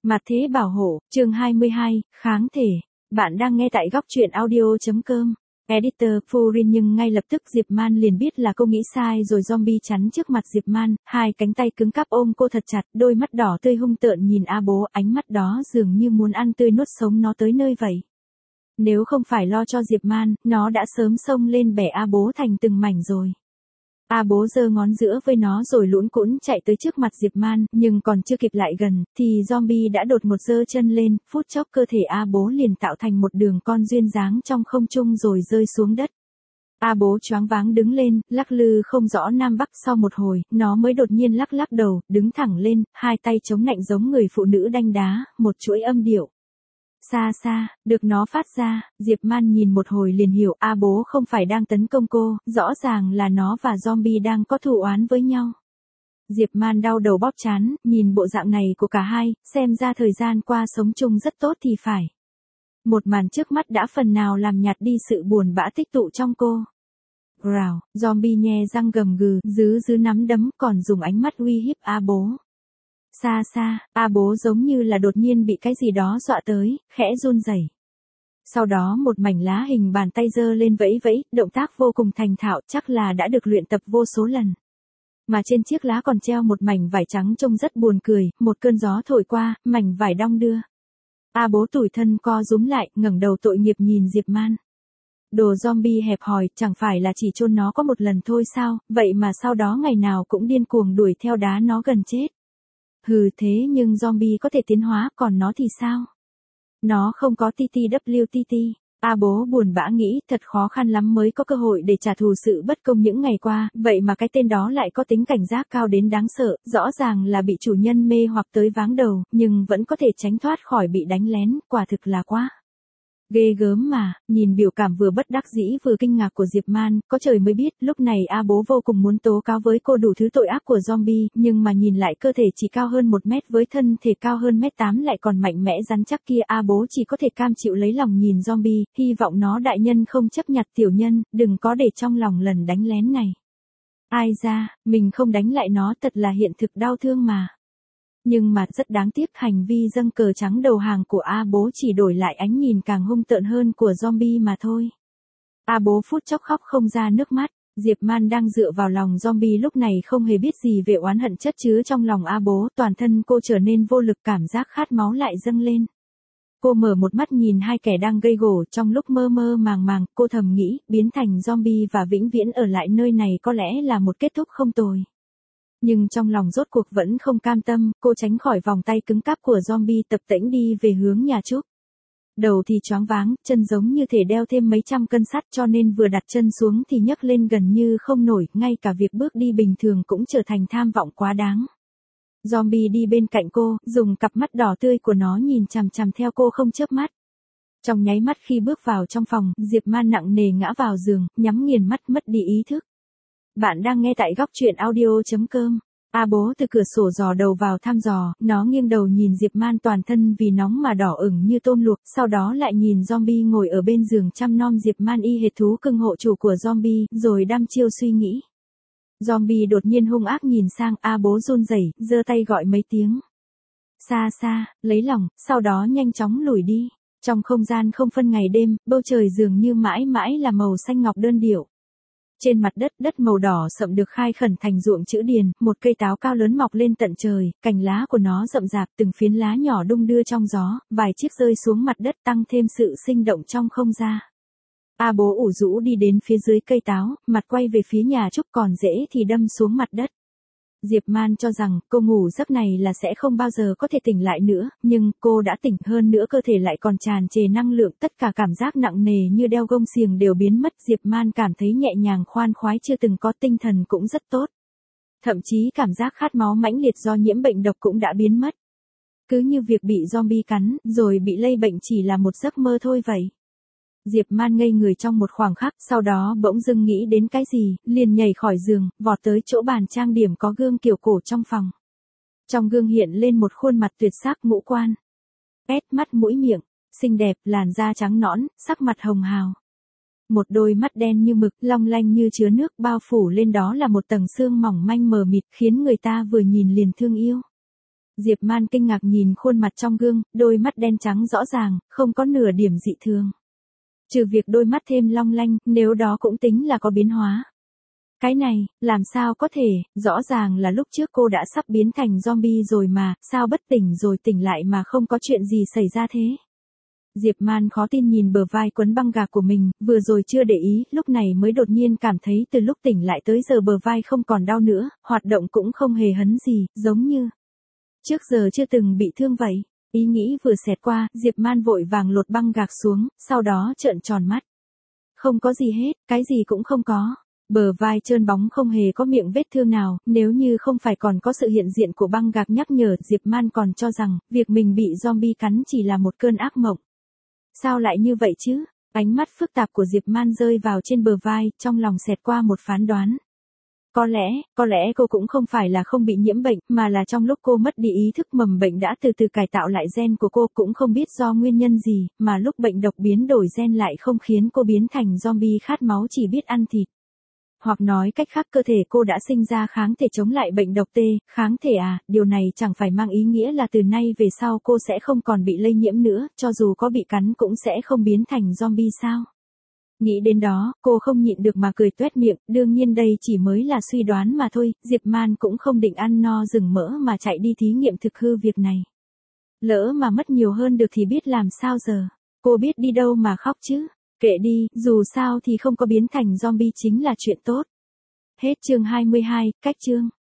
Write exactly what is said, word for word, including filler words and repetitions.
Mặt thế bảo hộ, chương hai mươi hai, kháng thể. Bạn đang nghe tại góc truyện audio.com. Editor Furin nhưng ngay lập tức Diệp Man liền biết là cô nghĩ sai rồi. Zombie chắn trước mặt Diệp Man, hai cánh tay cứng cáp ôm cô thật chặt, đôi mắt đỏ tươi hung tợn nhìn A Bố, ánh mắt đó dường như muốn ăn tươi nuốt sống nó tới nơi vậy. Nếu không phải lo cho Diệp Man, nó đã sớm xông lên bẻ A Bố thành từng mảnh rồi. A Bố giơ ngón giữa với nó rồi lũn cũn chạy tới trước mặt Diệp Man, nhưng còn chưa kịp lại gần, thì zombie đã đột ngột giơ chân lên, phút chốc cơ thể A Bố liền tạo thành một đường con duyên dáng trong không trung rồi rơi xuống đất. A Bố choáng váng đứng lên, lắc lư không rõ nam bắc, sau một hồi, nó mới đột nhiên lắc lắc đầu, đứng thẳng lên, hai tay chống nạnh giống người phụ nữ đanh đá, một chuỗi âm điệu. Xa xa, được nó phát ra, Diệp Man nhìn một hồi liền hiểu A Bố không phải đang tấn công cô, rõ ràng là nó và zombie đang có thù oán với nhau. Diệp Man đau đầu bóp trán, nhìn bộ dạng này của cả hai, xem ra thời gian qua sống chung rất tốt thì phải. Một màn trước mắt đã phần nào làm nhạt đi sự buồn bã tích tụ trong cô. Rào, zombie nhe răng gầm gừ, giữ giữ nắm đấm, còn dùng ánh mắt uy hiếp A Bố. Xa xa, A Bố giống như là đột nhiên bị cái gì đó dọa tới, khẽ run rẩy. Sau đó một mảnh lá hình bàn tay giơ lên vẫy vẫy, động tác vô cùng thành thạo, chắc là đã được luyện tập vô số lần. Mà trên chiếc lá còn treo một mảnh vải trắng trông rất buồn cười, một cơn gió thổi qua, mảnh vải đong đưa. A Bố tủi thân co rúm lại, ngẩng đầu tội nghiệp nhìn Diệp Man. Đồ zombie hẹp hòi, chẳng phải là chỉ chôn nó có một lần thôi sao, vậy mà sau đó ngày nào cũng điên cuồng đuổi theo đá nó gần chết. Hừ, thế nhưng zombie có thể tiến hóa, còn nó thì sao? Nó không có tê tê vê tê tê. A Bố buồn bã nghĩ, thật khó khăn lắm mới có cơ hội để trả thù sự bất công những ngày qua, vậy mà cái tên đó lại có tính cảnh giác cao đến đáng sợ, rõ ràng là bị chủ nhân mê hoặc tới váng đầu, nhưng vẫn có thể tránh thoát khỏi bị đánh lén, quả thực là quá ghê gớm mà. Nhìn biểu cảm vừa bất đắc dĩ vừa kinh ngạc của Diệp Man, có trời mới biết, lúc này A Bố vô cùng muốn tố cáo với cô đủ thứ tội ác của zombie, nhưng mà nhìn lại cơ thể chỉ cao hơn một mét với thân thể cao hơn mét tám lại còn mạnh mẽ rắn chắc kia, A Bố chỉ có thể cam chịu lấy lòng nhìn zombie, hy vọng nó đại nhân không chấp nhặt tiểu nhân, đừng có để trong lòng lần đánh lén này. Ai ra, mình không đánh lại nó thật là hiện thực đau thương mà. Nhưng mà rất đáng tiếc, hành vi dâng cờ trắng đầu hàng của A Bố chỉ đổi lại ánh nhìn càng hung tợn hơn của zombie mà thôi. A Bố phút chốc khóc không ra nước mắt. Diệp Man đang dựa vào lòng zombie lúc này không hề biết gì về oán hận chất chứa trong lòng A Bố, toàn thân cô trở nên vô lực, cảm giác khát máu lại dâng lên. Cô mở một mắt nhìn hai kẻ đang gây gổ, trong lúc mơ mơ màng màng, cô thầm nghĩ, biến thành zombie và vĩnh viễn ở lại nơi này có lẽ là một kết thúc không tồi. Nhưng trong lòng rốt cuộc vẫn không cam tâm, cô tránh khỏi vòng tay cứng cáp của zombie, tập tễnh đi về hướng nhà Trúc. Đầu thì choáng váng, chân giống như thể đeo thêm mấy trăm cân sắt, cho nên vừa đặt chân xuống thì nhấc lên gần như không nổi, ngay cả việc bước đi bình thường cũng trở thành tham vọng quá đáng. Zombie đi bên cạnh cô, dùng cặp mắt đỏ tươi của nó nhìn chằm chằm theo cô không chớp mắt. Trong nháy mắt khi bước vào trong phòng, Diệp Man nặng nề ngã vào giường, nhắm nghiền mắt mất đi ý thức. Bạn đang nghe tại góc truyện audio.com. A Bố từ cửa sổ dò đầu vào thăm dò, nó nghiêng đầu nhìn Diệp Man toàn thân vì nóng mà đỏ ửng như tôm luộc, sau đó lại nhìn zombie ngồi ở bên giường chăm nom Diệp Man y hệt thú cưng hộ chủ của zombie, rồi đăm chiêu suy nghĩ. Zombie đột nhiên hung ác nhìn sang, A Bố run rẩy, giơ tay gọi mấy tiếng. Xa xa, lấy lòng, sau đó nhanh chóng lùi đi. Trong không gian không phân ngày đêm, bầu trời dường như mãi mãi là màu xanh ngọc đơn điệu. Trên mặt đất, đất màu đỏ sậm được khai khẩn thành ruộng chữ điền, một cây táo cao lớn mọc lên tận trời, cành lá của nó rậm rạp, từng phiến lá nhỏ đung đưa trong gió, vài chiếc rơi xuống mặt đất tăng thêm sự sinh động trong không gian. A Bố ủ rũ đi đến phía dưới cây táo, mặt quay về phía nhà Trúc, còn rễ thì đâm xuống mặt đất. Diệp Man cho rằng cô ngủ giấc này là sẽ không bao giờ có thể tỉnh lại nữa, nhưng cô đã tỉnh, hơn nữa cơ thể lại còn tràn trề năng lượng, tất cả cảm giác nặng nề như đeo gông xiềng đều biến mất. Diệp Man cảm thấy nhẹ nhàng khoan khoái chưa từng có, tinh thần cũng rất tốt. Thậm chí cảm giác khát máu mãnh liệt do nhiễm bệnh độc cũng đã biến mất. Cứ như việc bị zombie cắn, rồi bị lây bệnh chỉ là một giấc mơ thôi vậy. Diệp Man ngây người trong một khoảng khắc, sau đó bỗng dưng nghĩ đến cái gì, liền nhảy khỏi giường, vọt tới chỗ bàn trang điểm có gương kiểu cổ trong phòng. Trong gương hiện lên một khuôn mặt tuyệt sắc, ngũ quan, ép mắt mũi miệng, xinh đẹp, làn da trắng nõn, sắc mặt hồng hào. Một đôi mắt đen như mực, long lanh như chứa nước, bao phủ lên đó là một tầng sương mỏng manh mờ mịt, khiến người ta vừa nhìn liền thương yêu. Diệp Man kinh ngạc nhìn khuôn mặt trong gương, đôi mắt đen trắng rõ ràng, không có nửa điểm dị thường. Trừ việc đôi mắt thêm long lanh, nếu đó cũng tính là có biến hóa. Cái này, làm sao có thể, rõ ràng là lúc trước cô đã sắp biến thành zombie rồi mà, sao bất tỉnh rồi tỉnh lại mà không có chuyện gì xảy ra thế? Diệp Man khó tin nhìn bờ vai quấn băng gạc của mình, vừa rồi chưa để ý, lúc này mới đột nhiên cảm thấy từ lúc tỉnh lại tới giờ bờ vai không còn đau nữa, hoạt động cũng không hề hấn gì, giống như trước giờ chưa từng bị thương vậy. Ý nghĩ vừa xẹt qua, Diệp Man vội vàng lột băng gạc xuống, sau đó trợn tròn mắt. Không có gì hết, cái gì cũng không có. Bờ vai trơn bóng không hề có miệng vết thương nào, nếu như không phải còn có sự hiện diện của băng gạc nhắc nhở, Diệp Man còn cho rằng, việc mình bị zombie cắn chỉ là một cơn ác mộng. Sao lại như vậy chứ? Ánh mắt phức tạp của Diệp Man rơi vào trên bờ vai, trong lòng xẹt qua một phán đoán. Có lẽ, có lẽ cô cũng không phải là không bị nhiễm bệnh, mà là trong lúc cô mất đi ý thức mầm bệnh đã từ từ cải tạo lại gen của cô, cũng không biết do nguyên nhân gì, mà lúc bệnh độc biến đổi gen lại không khiến cô biến thành zombie khát máu chỉ biết ăn thịt. Hoặc nói cách khác, cơ thể cô đã sinh ra kháng thể chống lại bệnh độc T, kháng thể à, điều này chẳng phải mang ý nghĩa là từ nay về sau cô sẽ không còn bị lây nhiễm nữa, cho dù có bị cắn cũng sẽ không biến thành zombie sao? Nghĩ đến đó, cô không nhịn được mà cười toét miệng, đương nhiên đây chỉ mới là suy đoán mà thôi, Diệp Man cũng không định ăn no rừng mỡ mà chạy đi thí nghiệm thực hư việc này. Lỡ mà mất nhiều hơn được thì biết làm sao giờ, cô biết đi đâu mà khóc chứ, kệ đi, dù sao thì không có biến thành zombie chính là chuyện tốt. Hết chương hai mươi hai, cách chương.